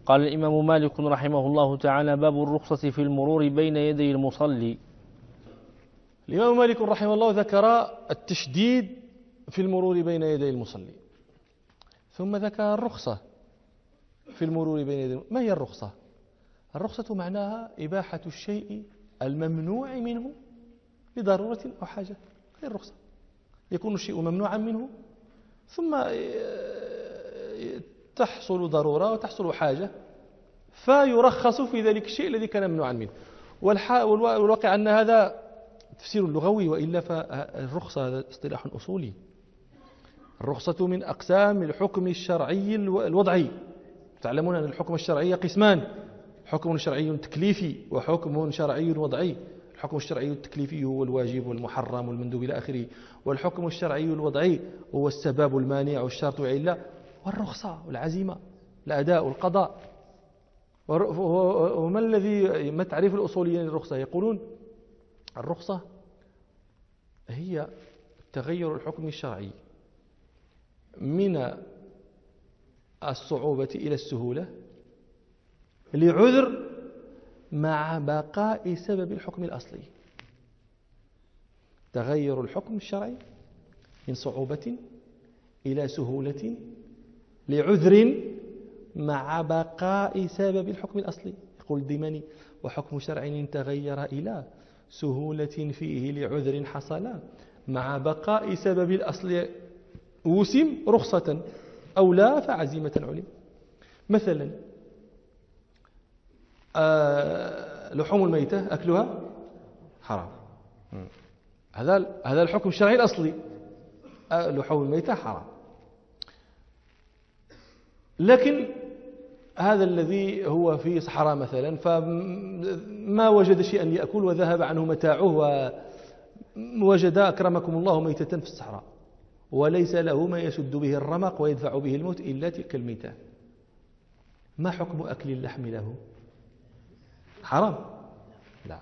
قال الإمام مالك رحمه الله تعالى: باب الرخصة في المرور بين يدي المصلي. الإمام مالك رحمه الله ذكر التشديد في المرور بين يدي المصلي، ثم ذكر الرخصة في المرور بين يدي. ما هي الرخصة؟ الرخصة معناها إباحة الشيء الممنوع منه لضرورة أو حاجة. هي الرخصة، يكون الشيء ممنوعا منه ثم تحصل ضرورة وتحصل حاجة فيرخص في ذلك الشيء الذي كان ممنوعا منه. والواقع أن هذا تفسير لغوي، وإلا فالرخصة هذا اصطلاح أصولي. الرخصة من أقسام الحكم الشرعي الوضعي. تعلمون أن الحكم الشرعي قسمان: حكم شرعي تكليفي وحكم شرعي وضعي. الحكم الشرعي التكليفي هو الواجب والمحرم والمندوب إلى آخره، والحكم الشرعي الوضعي هو السبب المانع والشرط والعلة والرخصة والعزيمة، الأداء والقضاء. ما تعريف الأصوليين للرخصة؟ يقولون الرخصة هي تغير الحكم الشرعي من الصعوبة إلى السهولة لعذر مع بقاء سبب الحكم الأصلي. تغير الحكم الشرعي من صعوبة إلى سهولة لعذر مع بقاء سبب الحكم الأصلي. يقول الديماني: وحكم شرعي تغير إلى سهولة فيه لعذر حصل مع بقاء سبب الأصل وسم رخصة، أو لا فعزيمة علم. مثلا لحوم الميتة أكلها حرام، هذا الحكم الشرعي الأصلي، لحوم الميتة حرام. لكن هذا الذي هو في صحراء مثلا فما وجد شيئا يأكل وذهب عنه متاعه، ووجد أكرمكم الله ميتة في الصحراء وليس له ما يسد به الرمق ويدفع به الموت إلا تلك الميتة، ما حكم أكل اللحم له؟ حرام؟ لا،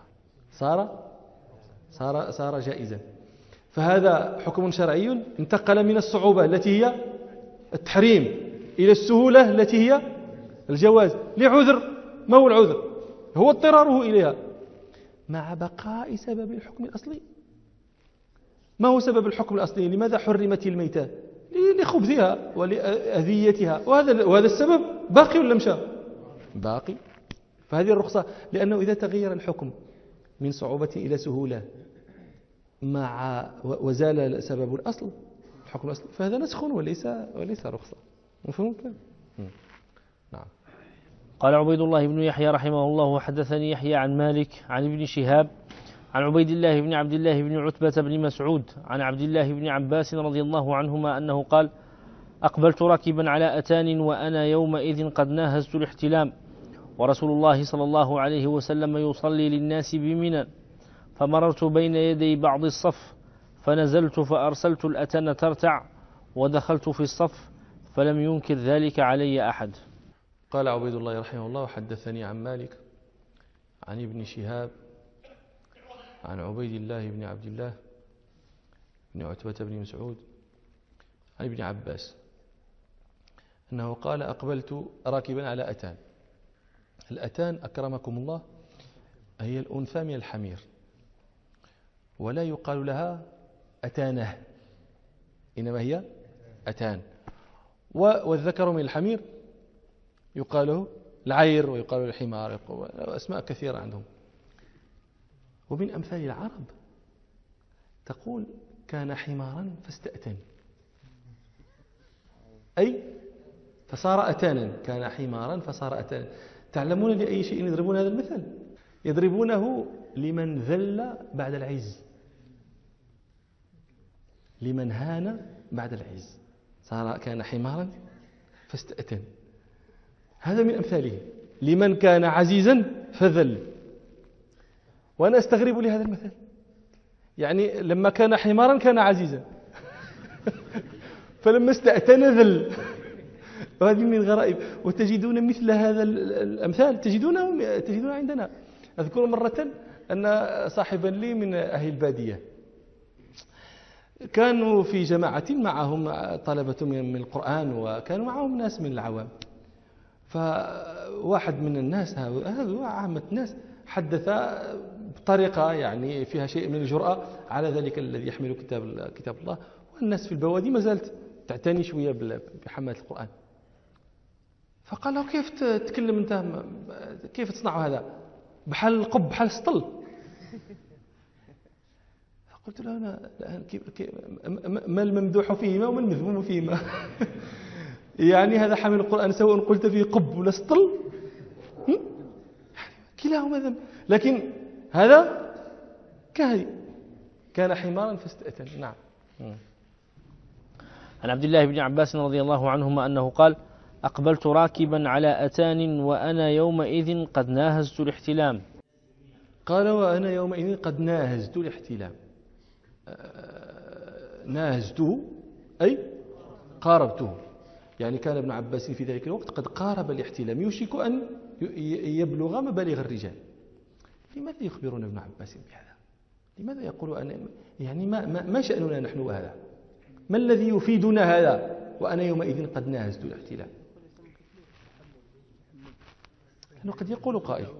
صار جائزا. فهذا حكم شرعي انتقل من الصعوبة التي هي التحريم إلى السهولة التي هي الجواز لعذر. ما هو العذر؟ هو اضطراره إليها مع بقاء سبب الحكم الأصلي. ما هو سبب الحكم الأصلي؟ لماذا حرمت الميتة؟ لخبثها ولأذيتها، وهذا السبب باقي ولا مشى؟ باقي. فهذه الرخصة، لأنه إذا تغير الحكم من صعوبة إلى سهولة مع وزال سبب الأصل الحكم الأصلي فهذا نسخ وليس رخصة. مفهوم كلام؟ نعم. قال عبيد الله بن يحيى رحمه الله: وحدثني يحيى عن مالك عن ابن شهاب عن عبيد الله بن عبد الله بن عتبة بن مسعود عن عبد الله بن عباس رضي الله عنهما أنه قال: أقبلت راكبا على أتان وأنا يومئذ قد ناهزت الاحتلام، ورسول الله صلى الله عليه وسلم يصلي للناس بمنى، فمررت بين يدي بعض الصف فنزلت فأرسلت الأتان ترتع ودخلت في الصف فلم ينكر ذلك علي أحد. قال عبيد الله رحمه الله: وحدثني عن مالك عن ابن شهاب عن عبيد الله بن عبد الله بن عتبة بن مسعود عن ابن عباس أنه قال: أقبلت راكبا على أتان. الأتان أكرمكم الله هي الأنثى من الحمير، ولا يقال لها أتانه، إنما هي أتان. والذكر من الحمير يقال له العير ويقال له الحمار، أسماء كثيرة عندهم. ومن أمثال العرب تقول: كان حمارا فاستأتن، أي فصار أتانا. كان حمارا فصار أتانا. تعلمون لأي شيء يضربون هذا المثل؟ يضربونه لمن ذل بعد العز، لمن هان بعد العز، كان حمارا فاستأتن. هذا من أمثاله، لمن كان عزيزا فذل. وأنا أستغرب لهذا المثل، يعني لما كان حمارا كان عزيزا فلما استأتن ذل. وهذه من الغرائب. وتجدون مثل هذا الأمثال تجدونها عندنا. أذكر مرة أن صاحبا لي من أهل البادية كانوا في جماعة معهم طلبة من القرآن، وكانوا معهم ناس من العوام، فواحد من الناس، هذا عامة الناس، حدث بطريقة يعني فيها شيء من الجرأة على ذلك الذي يحمل كتاب الله، والناس في البوادي ما زالت تعتني شوية بحماية القرآن. فقال له: كيف تتكلم أنت؟ كيف تصنع هذا؟ بحال القب، بحال السطل. قلت له: أنا ما الممدوح فيهما وما المذموم فيهما؟ يعني هذا حامل القرآن سواء قلت فيه قب ولا سطل، كلاهما ذنب. لكن هذا كان حمارا فاستأتن. نعم. عن عبد الله بن عباس رضي الله عنهما أنه قال: أقبلت راكبا على أتان وأنا يومئذ قد ناهزت الاحتلام. قال: وأنا يومئذ قد ناهزت الاحتلام. ناهزته أي قاربته، يعني كان ابن عباس في ذلك الوقت قد قارب الاحتلام، يوشك أن يبلغ مبالغ الرجال. لماذا يخبرون ابن عباس بهذا؟ لماذا يقول يعني ما شأننا نحن وهذا؟ ما الذي يفيدنا هذا وأنا يومئذ قد ناهزت الاحتلام؟ أنه قد يقول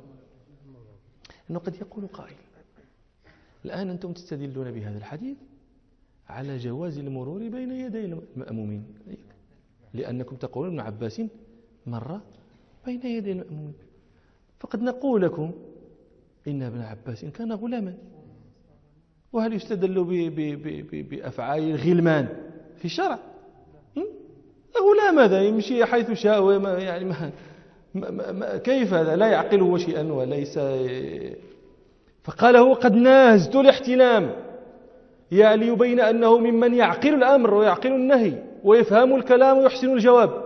قائل الآن أنتم تستدلون بهذا الحديث على جواز المرور بين يدي المأمومين، لأنكم تقولون ابن عباس مر بين يدي المأمومين، فقد نقول لكم إن ابن عباس كان غلاما. وهل يستدل بأفعال الغلمان في الشرع؟ غلام هذا يمشي حيث شاء، يعني كيف هذا؟ لا يعقل هو شيئا وليس. فقال: هو قد ناهزت الاحتلام، يعني يبين أنه ممن يعقل الأمر ويعقل النهي ويفهم الكلام ويحسن الجواب،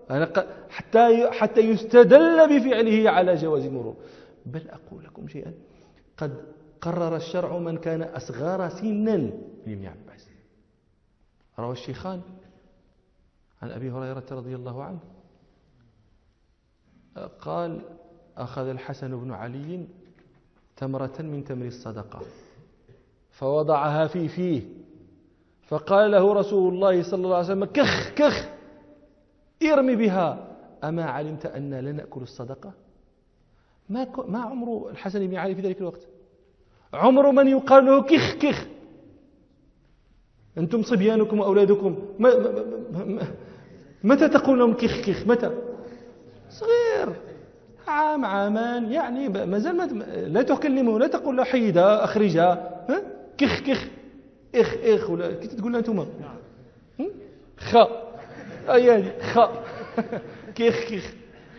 حتى يستدل بفعله على جواز المرور. بل أقول لكم شيئا: قد قرر الشرع من كان أصغر سنا من ابن عباس. روى الشيخان عن أبي هريرة رضي الله عنه قال: أخذ الحسن بن علي تمرة من تمر الصدقة فوضعها في فيه، فقال له رسول الله صلى الله عليه وسلم: كخ كخ ارمي بها، أما علمت أن لا نأكل الصدقة؟ ما عمر الحسن بن علي في ذلك الوقت عمر من يقال له كخ كخ. أنتم صبيانكم وأولادكم متى تقول لهم كخ كخ؟ متى؟ صغير، عام عامان، يعني ما زال لا تكلمه، لا تقول له حيدها أخرجها، كخ كخ إخ إخ، ولا كيف تقول لها أنتم؟ خا أيادي خا كخ كخ.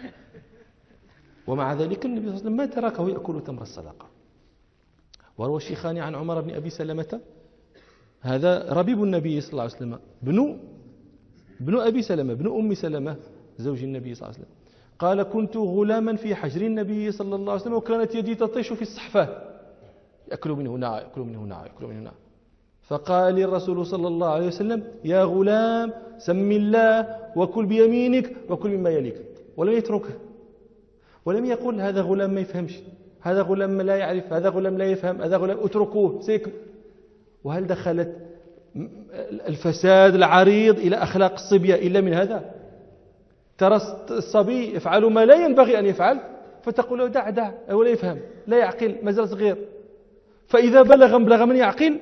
ومع ذلك النبي صلى الله عليه وسلم ما تركه يأكل تمر الصدقة. وروى الشيخان عن عمر بن أبي سلمة، هذا ربيب النبي صلى الله عليه وسلم، ابن أبي سلمة، ابن أم سلمة زوج النبي صلى الله عليه وسلم، قال: كنت غلاما في حجر النبي صلى الله عليه وسلم وكانت يدي تطيش في الصحفة، يأكل من هنا يأكل من هنا يأكل من هنا. فقال لي الرسول صلى الله عليه وسلم: يا غلام سم الله وكل بيمينك وكل مما يليك. ولم يتركه، ولم يقل هذا غلام ما يفهمش، هذا غلام لا يعرف، هذا غلام لا يفهم، هذا غلام اتركوه سيكل. وهل دخلت الفساد العريض إلى أخلاق الصبية إلا من هذا؟ ترى الصبي يفعل ما لا ينبغي أن يفعل فتقول له: دع هو لا يفهم لا يعقل ما زال صغير. فإذا بلغ من يعقل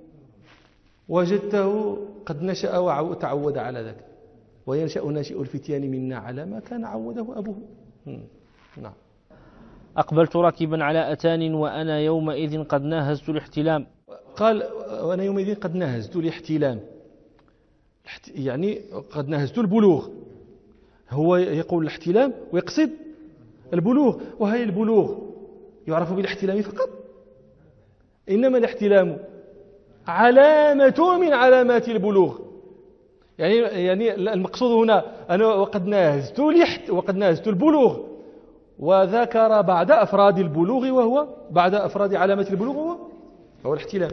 وجدته قد نشأ وتعود على ذلك. وينشأ ناشئ الفتيان منا على ما كان عوده أبوه. نعم. أقبلت راكبا على أتان وأنا يومئذ قد ناهزت الاحتلام. قال: وأنا يومئذ قد ناهزت الاحتلام، يعني قد ناهزت البلوغ. هو يقول الاحتلام ويقصد البلوغ، وهي البلوغ يعرف بالاحتلام فقط، إنما الاحتلام علامة من علامات البلوغ. يعني المقصود هنا أنا وقد ناهزت البلوغ، وذكر بعد أفراد البلوغ، وهو بعد أفراد علامة البلوغ هو الاحتلام.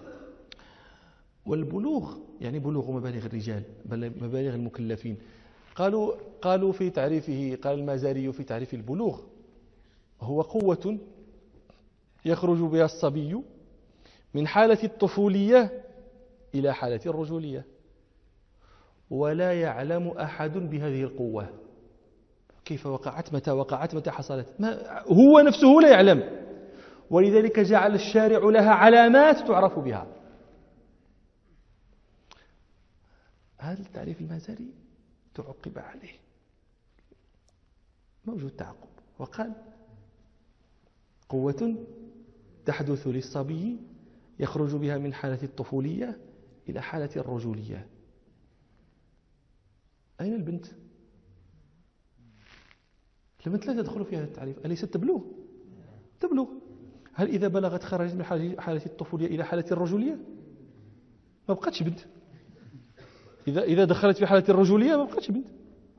والبلوغ يعني بلوغ مبالغ الرجال، مبالغ المكلفين. قالوا في تعريفه، قال المازاري في تعريف البلوغ: هو قوة يخرج بها الصبي من حالة الطفولية إلى حالة الرجولية، ولا يعلم أحد بهذه القوة. كيف وقعت، متى وقعت، متى حصلت، ما هو نفسه لا يعلم. ولذلك جعل الشارع لها علامات تعرف بها. هذا التعريف المازري تعقب عليه، موجود تعقب، وقال: قوة تحدث للصبي يخرج بها من حالة الطفولية إلى حالة الرجولية. أين البنت؟ البنت لا تدخل في هذا التعريف، أليست تبلغ؟ تبلغ. هل إذا بلغت خرجت من حالة الطفولية إلى حالة الرجولية؟ ما بقتش بنت. إذا دخلت في حالة الرجولية ما بقتش بنت.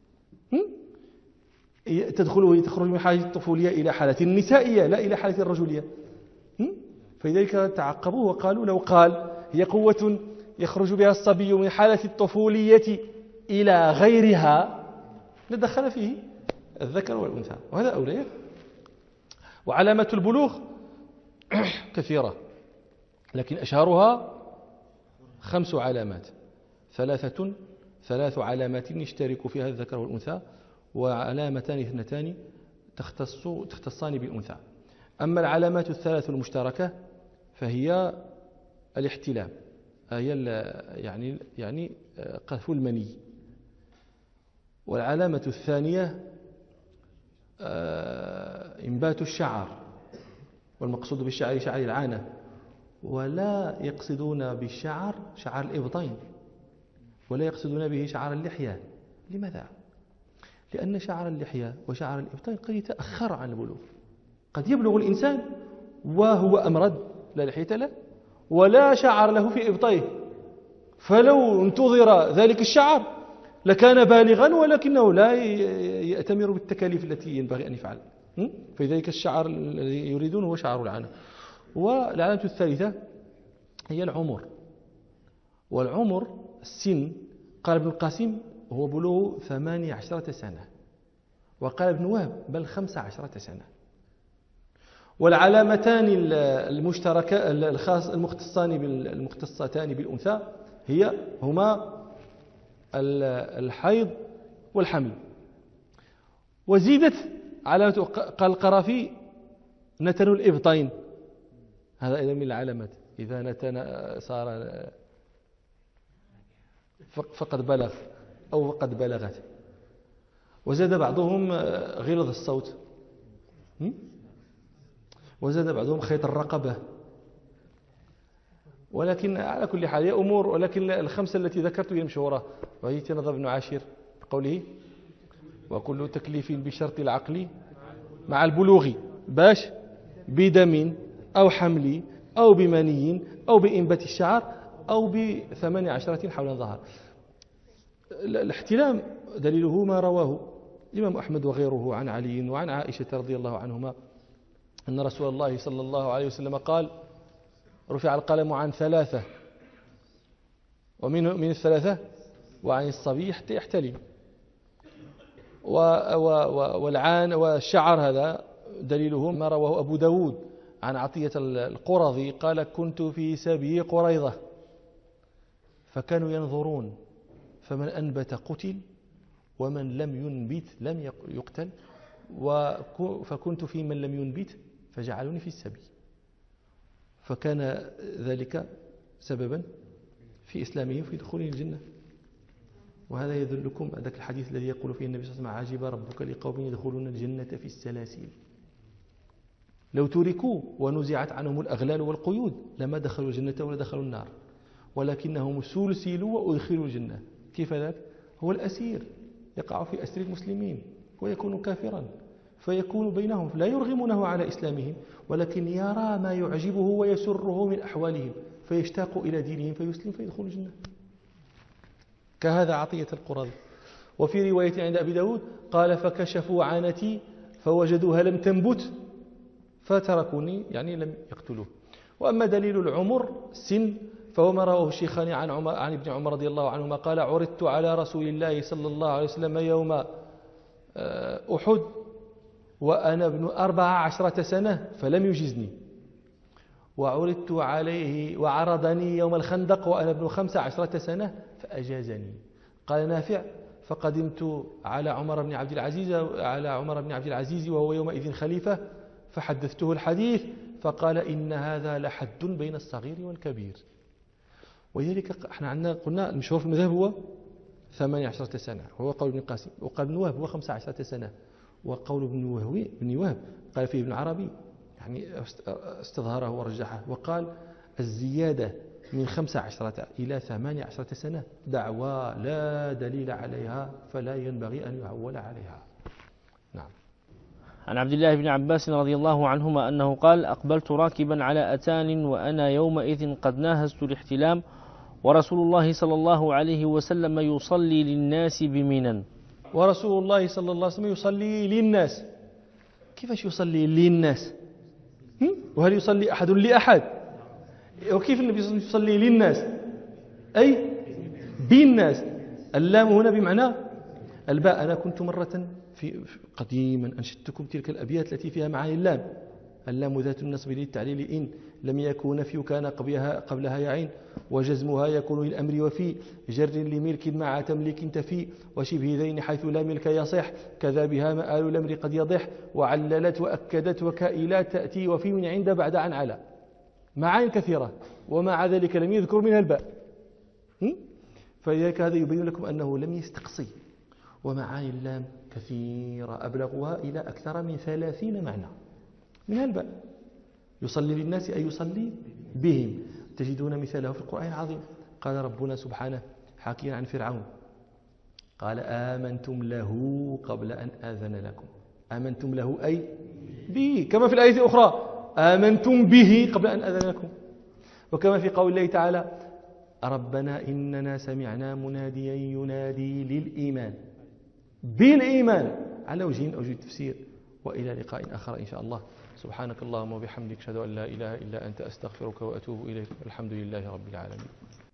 تخرج من حالة الطفولية إلى حالة النسائية، لا إلى حالة الرجولية. فلذلك تعقبوا وقالوا: لو قال هي قوة يخرج بها الصبي من حالة الطفولية إلى غيرها لدخل فيه الذكر والأنثى، وهذا أولى. وعلامة البلوغ كثيرة، لكن أشهرها 5 علامات، 3 علامات يشترك فيها الذكر والأنثى، وعلامتان 2 تختصان بالأنثى. أما العلامات 3 المشتركة فهي الاحتلام، هي يعني قذف المني. والعلامة 2 إنبات الشعر، والمقصود بالشعر شعر العانة، ولا يقصدون بالشعر شعر الإبطين، ولا يقصدون به شعر اللحية. لماذا؟ لأن شعر اللحية وشعر الإبطين قد يتأخر عن البلوغ. قد يبلغ الإنسان وهو أمرد، لا لحية له ولا شعر له في إبطيه، فلو انتظر ذلك الشعر لكان بالغا، ولكنه لا يأتمر بالتكاليف التي ينبغي أن يفعل. فلذلك الشعر الذي يريدون هو شعر العانة. والعلامة 3 هي العمر، والعمر السن. قال ابن القاسم: هو بلوغ 18 سنة، وقال ابن وهب: بل 15 سنة. والعلامتان المختصتان بالأنثى هما الحيض والحمل. وزيدت علامة، قال القرافي: نتن الإبطين، هذا أيضا من العلامات. إذا نتن صار فقد بلغ أو فقد بلغت. وزاد بعضهم غلظ الصوت، وزاد بعضهم خيط الرقبة. ولكن على كل حال هي أمور، ولكن ال5 التي ذكرت هي المشهورة. وهي تنظر ابن عاشر بقوله: وكل تكليف بشرط العقل مع البلوغ باش بدم أو حمل أو بمني أو بإنبات الشعر أو ب18 حول ظهر. الاحتلام دليله ما رواه الإمام أحمد وغيره عن علي وعن عائشة رضي الله عنهما أن رسول الله صلى الله عليه وسلم قال: رفع القلم عن 3، ومن ال3 وعن الصبي حتى يحتلم. والعان والشعر هذا دليله ما رواه أبو داود عن عطية القرظي قال: كنت في سبي قريظة فكانوا ينظرون، فمن أنبت قتل ومن لم ينبت لم يقتل، فكنت في من لم ينبت فجعلوني في السبي. فكان ذلك سببا في إسلامهم في دخول الجنة. وهذا يدلكم ذاك الحديث الذي يقول فيه النبي صلى الله عليه وسلم: عجب ربك لقوم يدخلون الجنة في السلاسل، لو تركوا ونزعت عنهم الأغلال والقيود لما دخلوا الجنة ولا دخلوا النار، ولكنهم سلسلوا وأدخلوا الجنة. كيف ذاك؟ هو الأسير يقع في أسر المسلمين ويكون كافرا، فيكون بينهم لا يرغمونه على إسلامهم، ولكن يرى ما يعجبه ويسره من أحوالهم فيشتاق إلى دينهم فيسلم فيدخل الجنة. كهذا عطية القرظ. وفي رواية عند أبي داود قال: فكشفوا عانتي فوجدوها لم تنبت فتركوني، يعني لم يقتلوه. وأما دليل العمر السن فهو ما رواه الشيخان عن ابن عمر رضي الله عنهما قال: عرضت على رسول الله صلى الله عليه وسلم يوم أحد وأنا ابن 14 سنة فلم يجزني، وعرضت عليه وعرضني يوم الخندق وأنا ابن 15 سنة فأجازني. قال نافع: فقدمت على عمر بن عبد العزيز وهو يومئذ خليفة، فحدثته الحديث فقال إن هذا لحد بين الصغير والكبير. ولذلك احنا عندنا قلنا المشهور في المذهب هو 18 سنة، وهو قول ابن القاسم، وقال ابن وهب هو 15 سنة، وقول ابن وهب قال فيه ابن عربي يعني استظهره ورجحه، وقال الزيادة من 15 إلى 18 سنة دعوى لا دليل عليها فلا ينبغي أن يعول عليها. نعم. عن عبد الله بن عباس رضي الله عنهما أنه قال: أقبلت راكبا على أتان وأنا يومئذ قد ناهزت الاحتلام ورسول الله صلى الله عليه وسلم يصلي للناس بمنى. ورسول الله صلى الله عليه وسلم يصلي للناس. كيفاش يصلي للناس؟ وهل يصلي أحد لأحد؟ وكيف النبي صلى الله عليه وسلم يصلي للناس؟ أي بالناس. اللام هنا بمعنى الباء. أنا كنت مرة قديما أنشدتكم تلك الأبيات التي فيها معاني اللام ذات النصب للتعليل إن لم يكون في كان قبلها يعين، وجزمها يكون للأمر وفي جر لملك مع تملك تفي، وشبه ذين حيث لا ملك يصح كذا بها مآل الأمر قد يضح، وعللت وأكدت وكائلات تأتي وفي من عند بعد عن على. معاني كثيرة ومع ذلك لم يذكر منها الباء. فلذلك هذا يبين لكم أنه لم يستقصي. ومعاني اللام كثيرة أبلغها إلى أكثر من 30 معنى منها الباء. يصلي للناس أي يصلي بهم. تجدون مثاله في القرآن العظيم. قال ربنا سبحانه حكيا عن فرعون قال آمنتم له قبل أن آذن لكم. آمنتم له أي به، كما في الآية الأخرى آمنتم به قبل أن آذن لكم. وكما في قول الله تعالى ربنا إننا سمعنا مناديا ينادي للإيمان بالإيمان على وجه أوجه التفسير. وإلى لقاء آخر إن شاء الله. سبحانك اللهم وبحمدك أشهد أن لا إله إلا أنت أستغفرك وأتوب إليك. الحمد لله رب العالمين.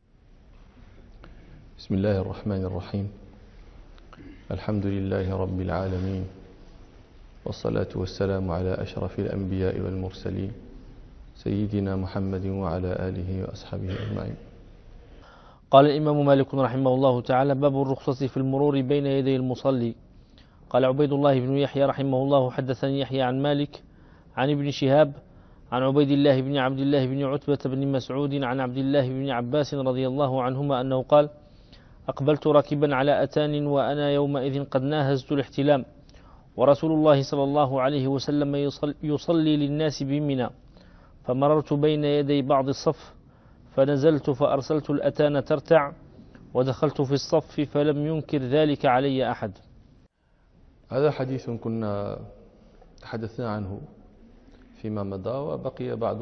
بسم الله الرحمن الرحيم. الحمد لله رب العالمين، والصلاة والسلام على أشرف الأنبياء والمرسلين سيدنا محمد وعلى آله وأصحابه أجمعين. قال الإمام مالك رحمه الله تعالى: باب الرخصة في المرور بين يدي المصلي. قال عبيد الله بن يحيى رحمه الله: حدثني يحيى عن مالك عن ابن شهاب عن عبيد الله بن عبد الله بن عتبة بن مسعود عن عبد الله بن عباس رضي الله عنهما أنه قال: أقبلت راكبا على أتان وأنا يومئذ قد ناهزت الاحتلام ورسول الله صلى الله عليه وسلم يصلي للناس بمنى، فمررت بين يدي بعض الصف فنزلت فأرسلت الأتان ترتع ودخلت في الصف فلم ينكر ذلك علي أحد. هذا حديث كنا تحدثنا عنه فيما مضى، وبقي بعض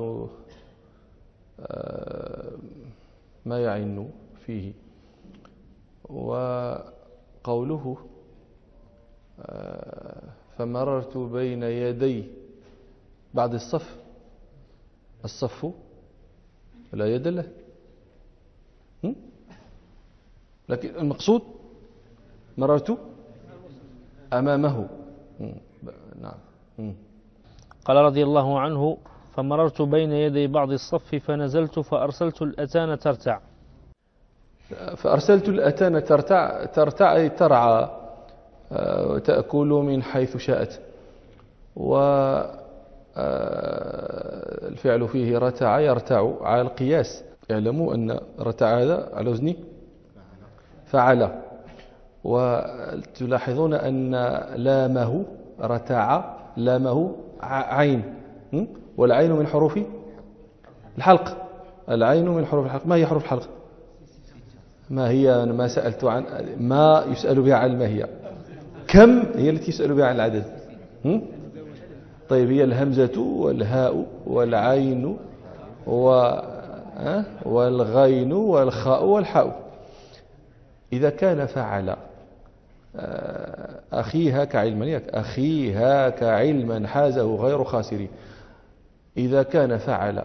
ما يعين فيه. وقوله فمررت بين يدي بعض الصف لا يد له، لكن المقصود مررت أمامه. نعم. قال رضي الله عنه: فمررت بين يدي بعض الصف فنزلت فأرسلت الأتان ترتع. فأرسلت الأتان ترتع أي ترعى وتأكل من حيث شاءت. والفعل فيه رتع يرتع على القياس. اعلموا أن رتع هذا على وزن فعل. وتلاحظون أن لامه رتع لامه عين، والعين من حروف الحلق. العين من حروف الحلق. ما هي حروف الحلق؟ ما هي؟ ما سألت عن ما يسأل بها عن ما هي. كم هي التي يسأل بها عن العدد؟ طيب، هي الهمزة والهاء والعين والغين والخاء والحاء. إذا كان فعل أخيها كعلما، أخيها كعلما حازه غير خاسر. إذا كان فعل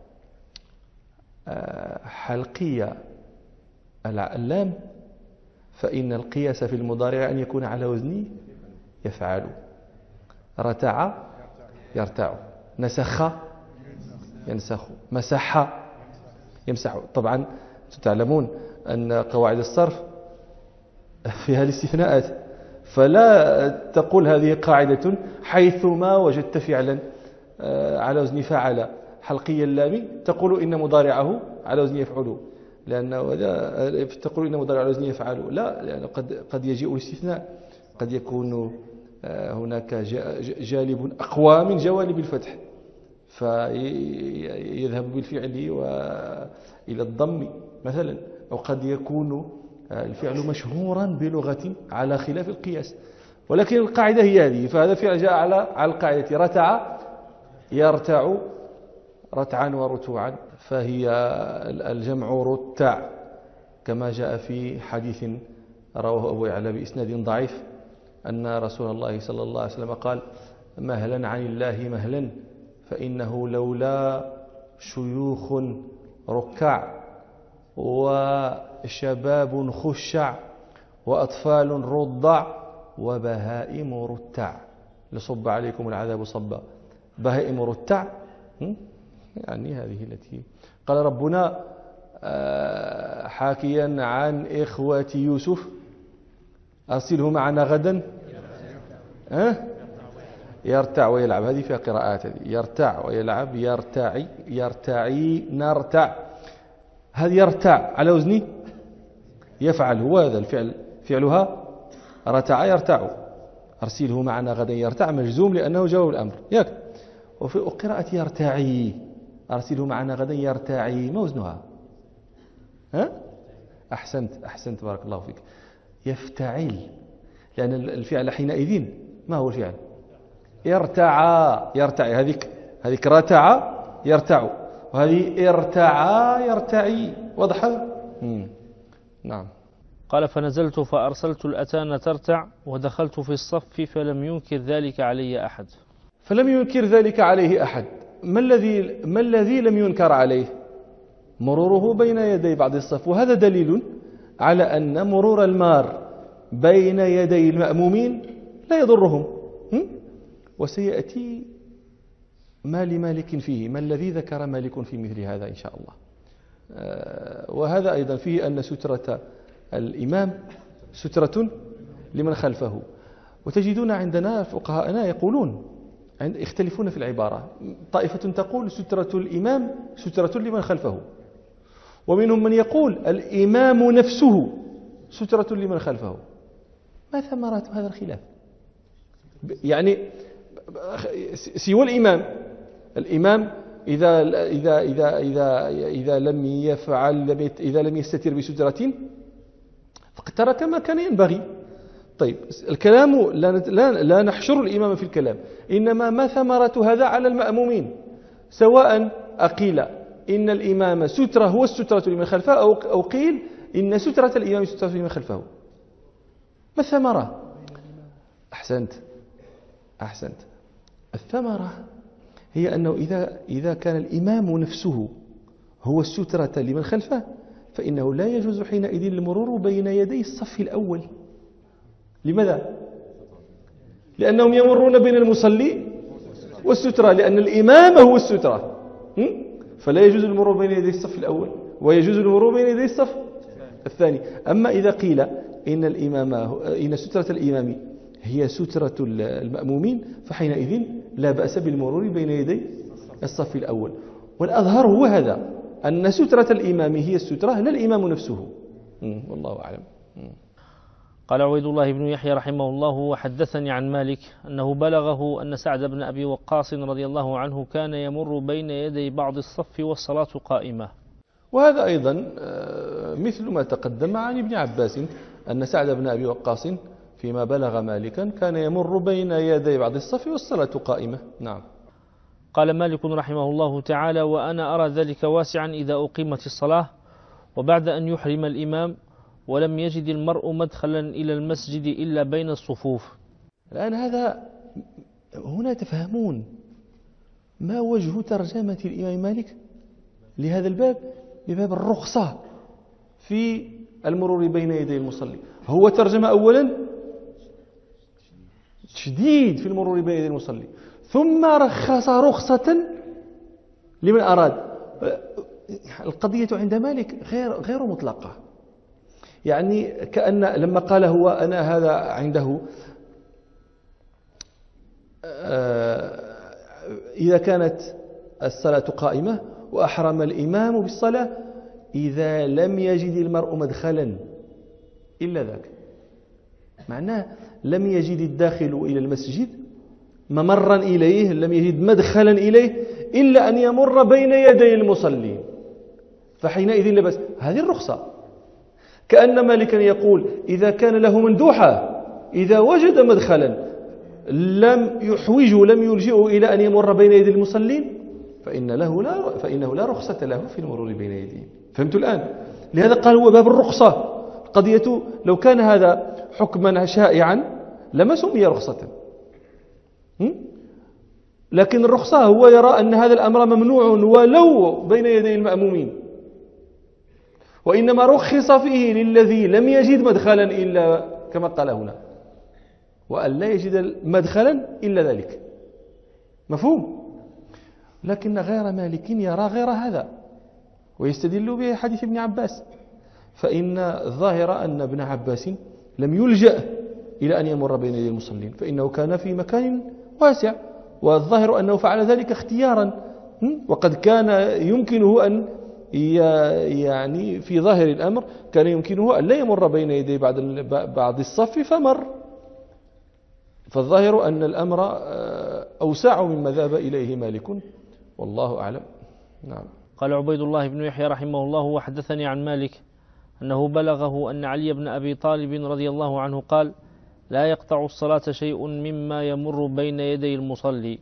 حلقية اللام فإن القياس في المضارع أن يكون على وزن يفعل. رتع يرتع، نسخ ينسخ، مسح يمسح. طبعا تعلمون أن قواعد الصرف فيها الاستثناءات، فلا تقول هذه قاعدة حيثما وجدت فعلا على وزن فعل حلقي اللام تقول إن مضارعه على وزن يفعله، لأنه تقول إن مضارعه على وزن يفعله، لا، لأنه قد يجيء الاستثناء، قد يكون هناك جالب أقوى من جوانب الفتح فيذهب بالفعل إلى الضم مثلا، أو قد يكون الفعل مشهورا بلغة على خلاف القياس، ولكن القاعدة هي هذه. فهذا فعل جاء على القاعدة رتع يرتع رتعا ورتوعا، فهي الجمع رتع كما جاء في حديث رواه أبو يعلى بإسناد ضعيف أن رسول الله صلى الله عليه وسلم قال: مهلا عن الله مهلا، فإنه لولا شيوخ ركع وشباب خشع وأطفال رضع وبهائم رتع لصب عليكم العذاب صبا. بهائم رتع يعني هذه التي قال ربنا حاكيا عن إخوة يوسف: أرسله معنا غدا يرتع ويلعب. هذه فيها قراءات، هذه يرتع ويلعب، يرتعي يرتعي نرتع. هذه يرتع على وزن يفعل، هو هذا الفعل فعلها رتع يرتع. أرسله معنا غدا يرتع مجزوم لأنه جواب الأمر ياك. وفي قراءة يرتعي أرسله معنا غدا يرتعي، ما وزنها؟ أحسنت بارك الله فيك. يفتعل، لأن الفعل حينئذ ما هو الفعل؟ يرتعى يرتعي. هذيك رتع يرتع، وهذه ارتعى يرتعي. واضح هذا؟ نعم. قال: فنزلت فأرسلت الأتان ترتع ودخلت في الصف فلم ينكر ذلك علي أحد. فلم ينكر ذلك عليه أحد. ما الذي لم ينكر عليه؟ مروره بين يدي بعض الصف، وهذا دليل على أن مرور المار بين يدي المأمومين لا يضرهم. وسيأتي ما لمالك فيه، ما الذي ذكر مالك في مثل هذا إن شاء الله. وهذا أيضا فيه أن سترة الإمام سترة لمن خلفه. وتجدون عندنا فقهاءنا يقولون، يختلفون في العبارة. طائفة تقول سترة الإمام سترة لمن خلفه، ومنهم من يقول الإمام نفسه سترة لمن خلفه. ما ثمرة هذا الخلاف؟ يعني سوى الإمام إذا لم يفعل، إذا لم يستتر بسترة فقد ترك ما كان ينبغي. طيب الكلام لا نحشر الإمام في الكلام، إنما ما ثمرة هذا على المأمومين، سواء أقيل إن الإمام سترة هو السترة لمن خلفه، أو قيل إن سترة الإمام سترة لمن خلفه. ما الثمرة؟ أحسنت. الثمرة هي أنه إذا كان الإمام نفسه هو السترة لمن خلفه، فإنه لا يجوز حينئذ المرور بين يدي الصف الأول. لماذا؟ لأنهم يمرون بين المصلي والسترة، لأن الإمام هو السترة، فلا يجوز المرور بين يدي الصف الأول، ويجوز المرور بين يدي الصف الثاني. أما إذا قيل إن سترة الإمام هي سترة المأمومين، فحينئذ لا بأس بالمرور بين يدي الصف الأول. والأظهر هو هذا، أن سترة الإمام هي السترة لا الإمام نفسه. والله أعلم. قال عبيد الله بن يحيى رحمه الله: وحدثني عن مالك أنه بلغه أن سعد بن أبي وقاص رضي الله عنه كان يمر بين يدي بعض الصف والصلاة قائمة. وهذا أيضا مثل ما تقدم عن ابن عباس، أن سعد بن أبي وقاص فيما بلغ مالكا كان يمر بين يدي بعض الصف والصلاة قائمة. نعم. قال مالك رحمه الله تعالى: وأنا أرى ذلك واسعا إذا أقيمت الصلاة وبعد أن يحرم الإمام ولم يجد المرء مدخلا إلى المسجد إلا بين الصفوف. الآن هنا تفهمون ما وجه ترجمة الإمام مالك لهذا الباب، بباب الرخصة في المرور بين يدي المصلي. هو ترجم أولا شديد في المرور بين يدي المصلي، ثم رخص رخصة لمن أراد. القضية عند مالك غير مطلقة، يعني كأن لما قال هو أنا هذا عنده إذا كانت الصلاة قائمة وأحرم الإمام بالصلاة إذا لم يجد المرء مدخلا إلا ذاك، معناه لم يجد الداخل إلى المسجد ممرا إليه، لم يجد مدخلا إليه إلا أن يمر بين يدي المصلين، فحينئذ لا بأس. هذه الرخصة. كأن مالكا يقول إذا كان له مندوحة إذا وجد مدخلا لم يحوجه لم يلجئه إلى أن يمر بين يدي المصلين فإنه لا رخصة له في المرور بين يديهم. فهمت الآن؟ لهذا قال هو باب الرخصة. قضية لو كان هذا حكما شائعا لما سمي رخصة، لكن الرخصة هو يرى أن هذا الأمر ممنوع ولو بين يدي المأمومين، وإنما رخص فيه للذي لم يجد مدخلا إلا كما قال هنا، وأن لا يجد مدخلا إلا ذلك. مفهوم؟ لكن غير مالك يرى غير هذا ويستدل بحديث ابن عباس، فإن الظاهر أن ابن عباس لم يلجأ إلى أن يمر بين يدي المصلين، فإنه كان في مكان واسع، والظاهر أنه فعل ذلك اختيارا، وقد كان يمكنه أن يعني في ظاهر الأمر كان يمكنه أن لا يمر بين يدي بعض الصف فمر. فالظاهر أن الأمر أوسع مما ذهب إليه مالك، والله أعلم. نعم. قال عبيد الله بن يحيى رحمه الله وحدثني عن مالك أنه بلغه أن علي بن أبي طالب رضي الله عنه قال لا يقطع الصلاة شيء مما يمر بين يدي المصلي.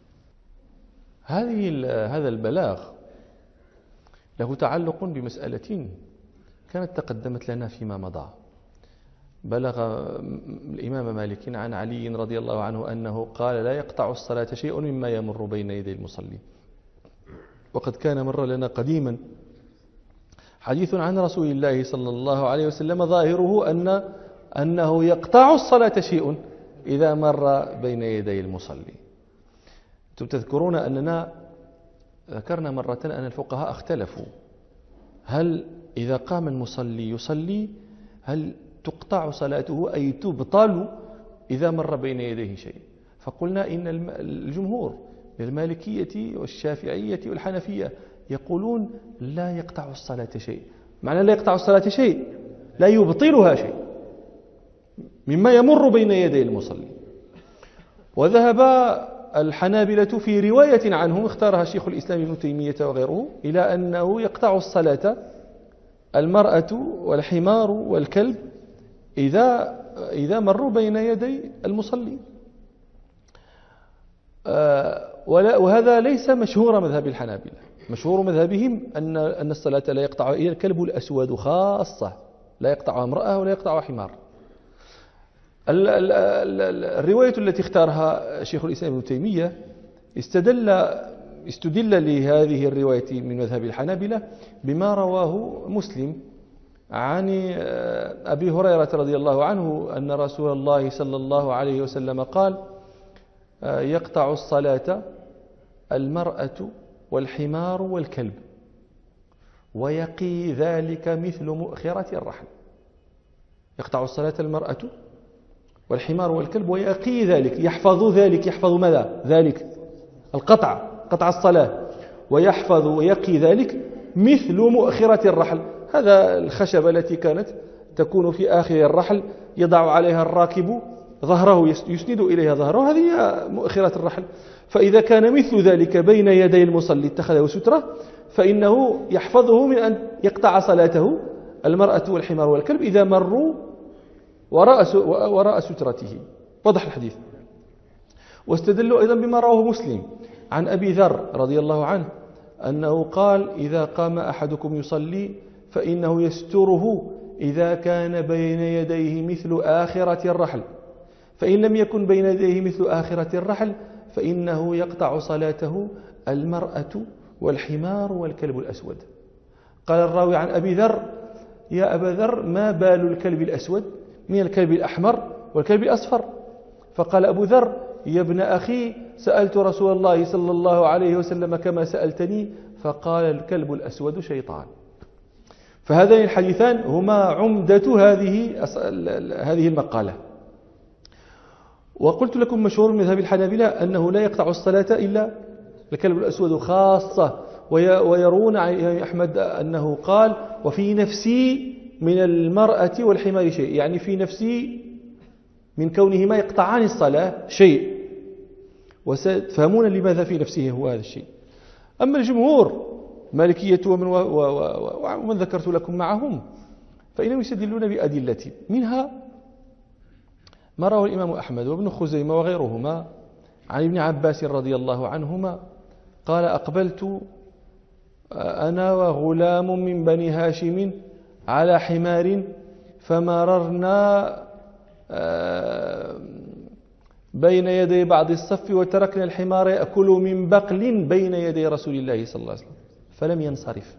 هذا البلاغ له تعلق بمسألة كانت تقدمت لنا فيما مضى. بلغ الإمام مالك عن علي رضي الله عنه أنه قال لا يقطع الصلاة شيء مما يمر بين يدي المصلي، وقد كان مر لنا قديما حديث عن رسول الله صلى الله عليه وسلم ظاهره أنه يقطع الصلاة شيء إذا مر بين يدي المصلي. أنتم تذكرون أننا ذكرنا مرة أن الفقهاء اختلفوا هل إذا قام المصلي يصلي هل تقطع صلاته أي تبطل إذا مر بين يديه شيء؟ فقلنا إن الجمهور من المالكية والشافعية والحنفية يقولون لا يقطع الصلاة شيء. معنى لا يقطع الصلاة شيء لا يبطلها شيء مما يمر بين يدي المصلي. وذهب الحنابلة في رواية عنهم اختارها شيخ الإسلام ابن تيمية وغيره إلى أنه يقطع الصلاة المرأة والحمار والكلب إذا مروا بين يدي المصلي. وهذا ليس مشهور مذهب الحنابلة. مشهور مذهبهم أن الصلاة لا يقطع إلا الكلب الأسود خاصة، لا يقطعها امرأة ولا يقطعها حمار. الرواية التي اختارها شيخ الإسلام ابن تيمية استدل لهذه الرواية من مذهب الحنابلة بما رواه مسلم عن أبي هريرة رضي الله عنه أن رسول الله صلى الله عليه وسلم قال يقطع الصلاة المرأة والحمار والكلب ويقي ذلك مثل مؤخرة الرحل. يقطع الصلاة المرأة والحمار والكلب ويقي ذلك، يحفظ ذلك. يحفظ ماذا؟ ذلك قطع الصلاة، ويحفظ ويقي ذلك مثل مؤخرة الرحل. هذا الخشبة التي كانت تكون في آخر الرحل يضع عليها الراكب ظهره، يسند إليها ظهره، هذه مؤخرة الرحل. فإذا كان مثل ذلك بين يدي المصلي اتخذه سترة فإنه يحفظه من أن يقطع صلاته المرأة والحمار والكلب إذا مروا وراء سترته. وضح الحديث. واستدلوا أيضا بما رواه مسلم عن أبي ذر رضي الله عنه أنه قال إذا قام أحدكم يصلي فإنه يستره إذا كان بين يديه مثل آخرة الرحل، فإن لم يكن بين يديه مثل آخرة الرحل فإنه يقطع صلاته المرأة والحمار والكلب الأسود. قال الراوي عن أبي ذر يا أبا ذر ما بال الكلب الأسود من الكلب الأحمر والكلب الأصفر؟ فقال أبو ذر يا ابن أخي سألت رسول الله صلى الله عليه وسلم كما سألتني فقال الكلب الأسود شيطان. فهذين الحديثان هما عمدة هذه المقالة. وقلت لكم مشهور من مذهب الحنابلة أنه لا يقطع الصلاة إلا الكلب الأسود خاصة، ويرون عن أحمد أنه قال وفي نفسي من المرأة والحمار شيء، يعني في نفسي من كونهما يقطعان الصلاة شيء، وستفهمون لماذا في نفسه هو هذا الشيء. أما الجمهور مالكية ومن ذكرت لكم معهم فإنهم يستدلون بأدلة، منها ما رواه الإمام أحمد وابن خزيمة وغيرهما عن ابن عباس رضي الله عنهما قال أقبلت أنا وغلام من بني هاشم على حمار فمررنا بين يدي بعض الصف وتركنا الحمار يأكل من بقل بين يدي رسول الله صلى الله عليه وسلم فلم ينصرف.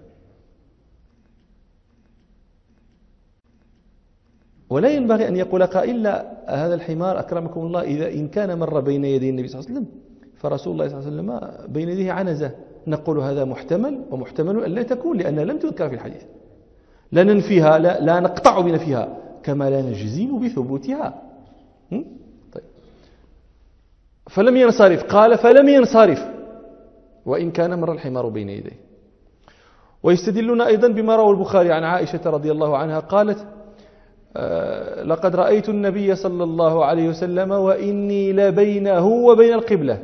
ولا ينبغي أن يقول قائل هذا الحمار أكرمكم الله إذا إن كان مر بين يدي النبي صلى الله عليه وسلم فرسول الله صلى الله عليه وسلم بين يديه عنزة، نقول هذا محتمل ومحتمل أن لا تكون لأنها لم تذكر في الحديث، لا ننفيها لا نقطع بنفيها كما لا نجزم بثبوتها. طيب. فلم ينصرف، قال فلم ينصرف وإن كان مر الحمار بين يديه. ويستدلون أيضا بما روى البخاري عن عائشة رضي الله عنها قالت لقد رأيت النبي صلى الله عليه وسلم وإني لبينه وبين القبلة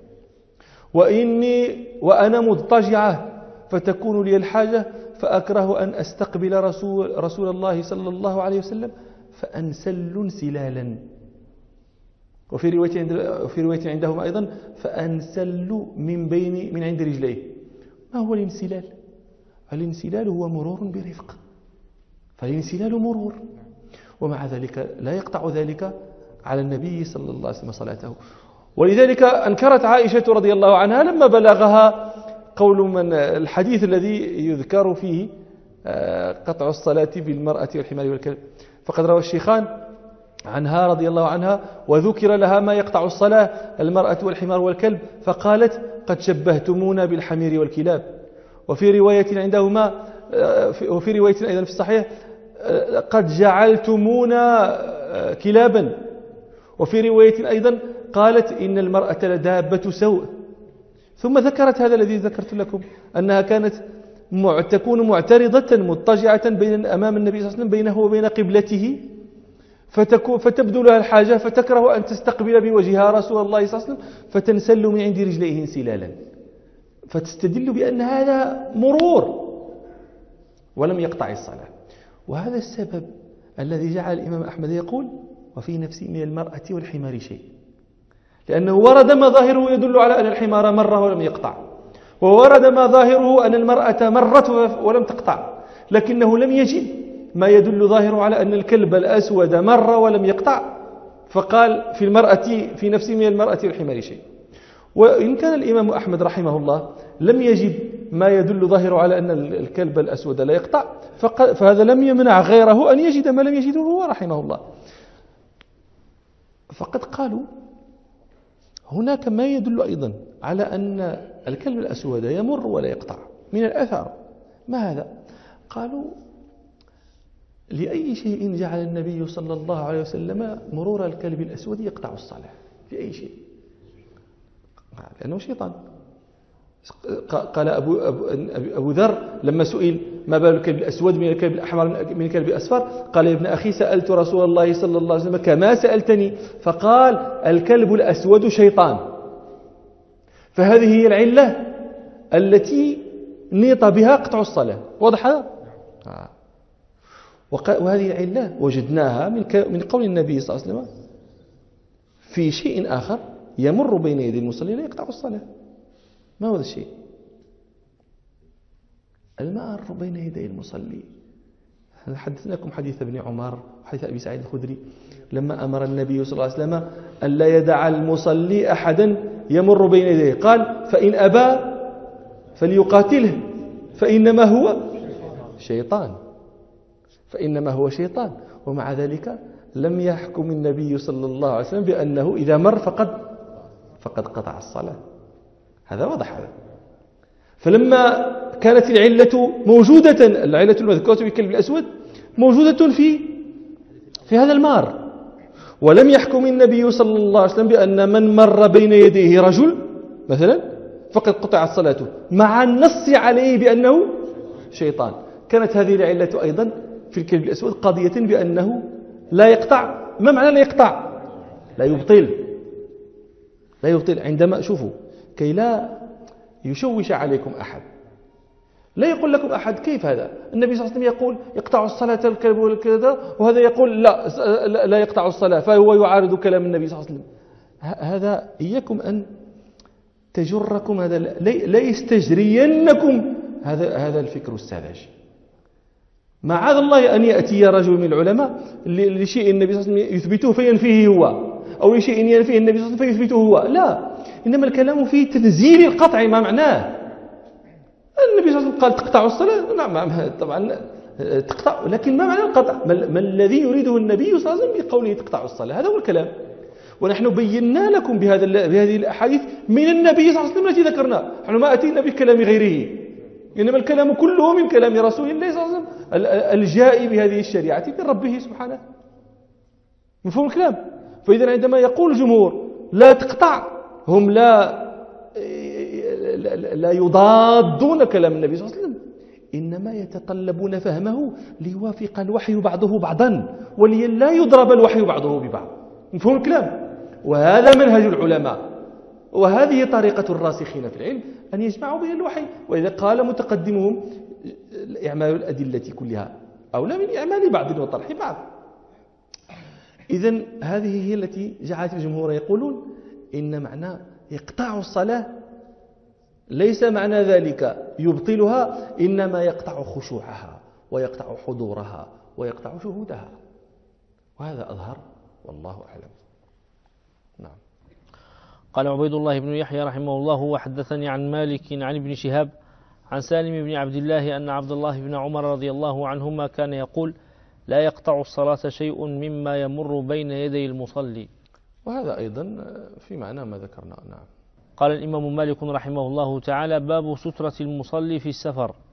وأنا مضطجعة فتكون لي الحاجة فأكره أن أستقبل رسول الله صلى الله عليه وسلم فأنسل انسلالا. وفي رواية عندهم أيضا فأنسل من عند رجليه. ما هو الانسلال؟ الانسلال هو مرور برفق، فالانسلال مرور، ومع ذلك لا يقطع ذلك على النبي صلى الله عليه وسلم صلاته. ولذلك أنكرت عائشة رضي الله عنها لما بلغها قول من الحديث الذي يذكر فيه قطع الصلاة بالمرأة والحمار والكلب، فقد روى الشيخان عنها رضي الله عنها وذكر لها ما يقطع الصلاة المرأة والحمار والكلب فقالت قد شبهتمونا بالحمير والكلاب. وفي رواية عندهما وفي رواية أيضا في الصحيح قد جعلتمونا كلابا. وفي رواية أيضا قالت إن المرأة لدابة سوء. ثم ذكرت هذا الذي ذكرت لكم أنها كانت تكون معترضة مضطجعة أمام النبي صلى الله عليه وسلم بينه وبين قبلته فتبدو لها الحاجة فتكره أن تستقبل بوجهها رسول الله صلى الله عليه وسلم فتنسل من عند رجليه انسلالا، فتستدل بأن هذا مرور ولم يقطع الصلاة. وهذا السبب الذي جعل الإمام أحمد يقول وفي نفسي من المرأة والحمار شيء، لأنه ورد ما ظاهره يدل على أن الحمار مر ولم يقطع، وورد ما ظاهره أن المرأة مرت ولم تقطع، لكنه لم يجد ما يدل ظاهره على أن الكلب الأسود مر ولم يقطع، فقال في نفسي من المرأة والحمار شيء. وإن كان الإمام أحمد رحمه الله لم يجد ما يدل ظاهره على أن الكلب الأسود لا يقطع، فهذا لم يمنع غيره أن يجد ما لم يجده هو رحمه الله. فقد قالوا هناك ما يدل أيضا على أن الكلب الأسود يمر ولا يقطع من الأثر. ما هذا؟ قالوا لأي شيء جعل النبي صلى الله عليه وسلم مرور الكلب الأسود يقطع الصلاة؟ لأي شيء؟ لأنه شيطان. قال أبو ذر لما سئل ما بال الكلب الأسود من الكلب الأحمر من الكلب الأصفر قال يا ابن أخي سألت رسول الله صلى الله عليه وسلم كما سألتني فقال الكلب الأسود شيطان. فهذه هي العلة التي نيط بها قطع الصلاة. واضح هذا؟ وهذه العلة وجدناها من قول النبي صلى الله عليه وسلم في شيء آخر يمر بين يدي المصلي لا يقطع الصلاة. ما هو هذا الشيء؟ المار بين يدي المصلي. حدثناكم حديث ابن عمر وحديث أبي سعيد الخدري لما أمر النبي صلى الله عليه وسلم أن لا يدع المصلي أحدا يمر بين يديه، قال فإن أبى فليقاتله فإنما هو شيطان، فإنما هو شيطان. ومع ذلك لم يحكم النبي صلى الله عليه وسلم بأنه إذا مر فقد قطع الصلاة. هذا واضح هذا. فلما كانت العلة موجودة، العلة المذكورة في الكلب الأسود موجودة في هذا المار، ولم يحكم النبي صلى الله عليه وسلم بأن من مر بين يديه رجل مثلا فقد قطعت صلاته مع النص عليه بأنه شيطان. كانت هذه العلة أيضا في الكلب الأسود قضية بأنه لا يقطع. ما معنى لا يقطع؟ لا يبطل. عندما شوفوا كي لا يشوش عليكم أحد، لا يقول لكم أحد كيف هذا النبي صلى الله عليه وسلم يقول يقطع الصلاة الكلب والكذا، وهذا يقول لا يقطع الصلاة، فهو يعارض كلام النبي صلى الله عليه وسلم. هذا إياكم أن تجركم، هذا لا يستجرينكم هذا الفكر الساذج. معاذ الله أن يأتي رجل من العلماء لشيء النبي صلى الله عليه وسلم يثبته فينفيه هو، أو لشيء ينفيه النبي صلى الله عليه وسلم فيثبته هو. لا، إنما الكلام في تنزيل القطع. ما معناه؟ النبي صلى الله عليه وسلم قال تقطع الصلاة، نعم طبعا تقطع، لكن ما معنى القطع؟ ما الذي يريده النبي صلى الله عليه وسلم بقوله تقطع الصلاة؟ هذا هو الكلام. ونحن بينا لكم بهذه الأحاديث من النبي صلى الله عليه وسلم التي ذكرنا. نحن ما أتينا بكلام غيره، إنما الكلام كله من كلام رسول الله صلى الله عليه وسلم الجاء بهذه الشريعة من ربه سبحانه. مفهوم الكلام؟ فإذا عندما يقول الجمهور لا تقطع، هم لا يضادون كلام النبي صلى الله عليه وسلم، إنما يتطلبون فهمه ليوافق الوحي بعضه بعضا، وليلا يضرب الوحي بعضه ببعض. مفهوم الكلام؟ وهذا منهج العلماء، وهذه طريقة الراسخين في العلم أن يجمعوا بين الوحي. وإذا قال متقدمهم إعمال الأدلة كلها أولى من إعمال بعض وطرح بعض. إذن هذه هي التي جعلت الجمهور يقولون إن معنى يقطع الصلاة ليس معنى ذلك يبطلها، إنما يقطع خشوعها ويقطع حضورها ويقطع شهودها، وهذا أظهر والله أعلم. نعم. قال عبيد الله بن يحيى رحمه الله: وحدثني عن مالك عن ابن شهاب عن سالم بن عبد الله أن عبد الله بن عمر رضي الله عنهما كان يقول: لا يقطع الصلاة شيء مما يمر بين يدي المصلي. وهذا أيضا في معنى ما ذكرنا. نعم. قال الإمام مالك رحمه الله تعالى: باب سترة المصلي في السفر.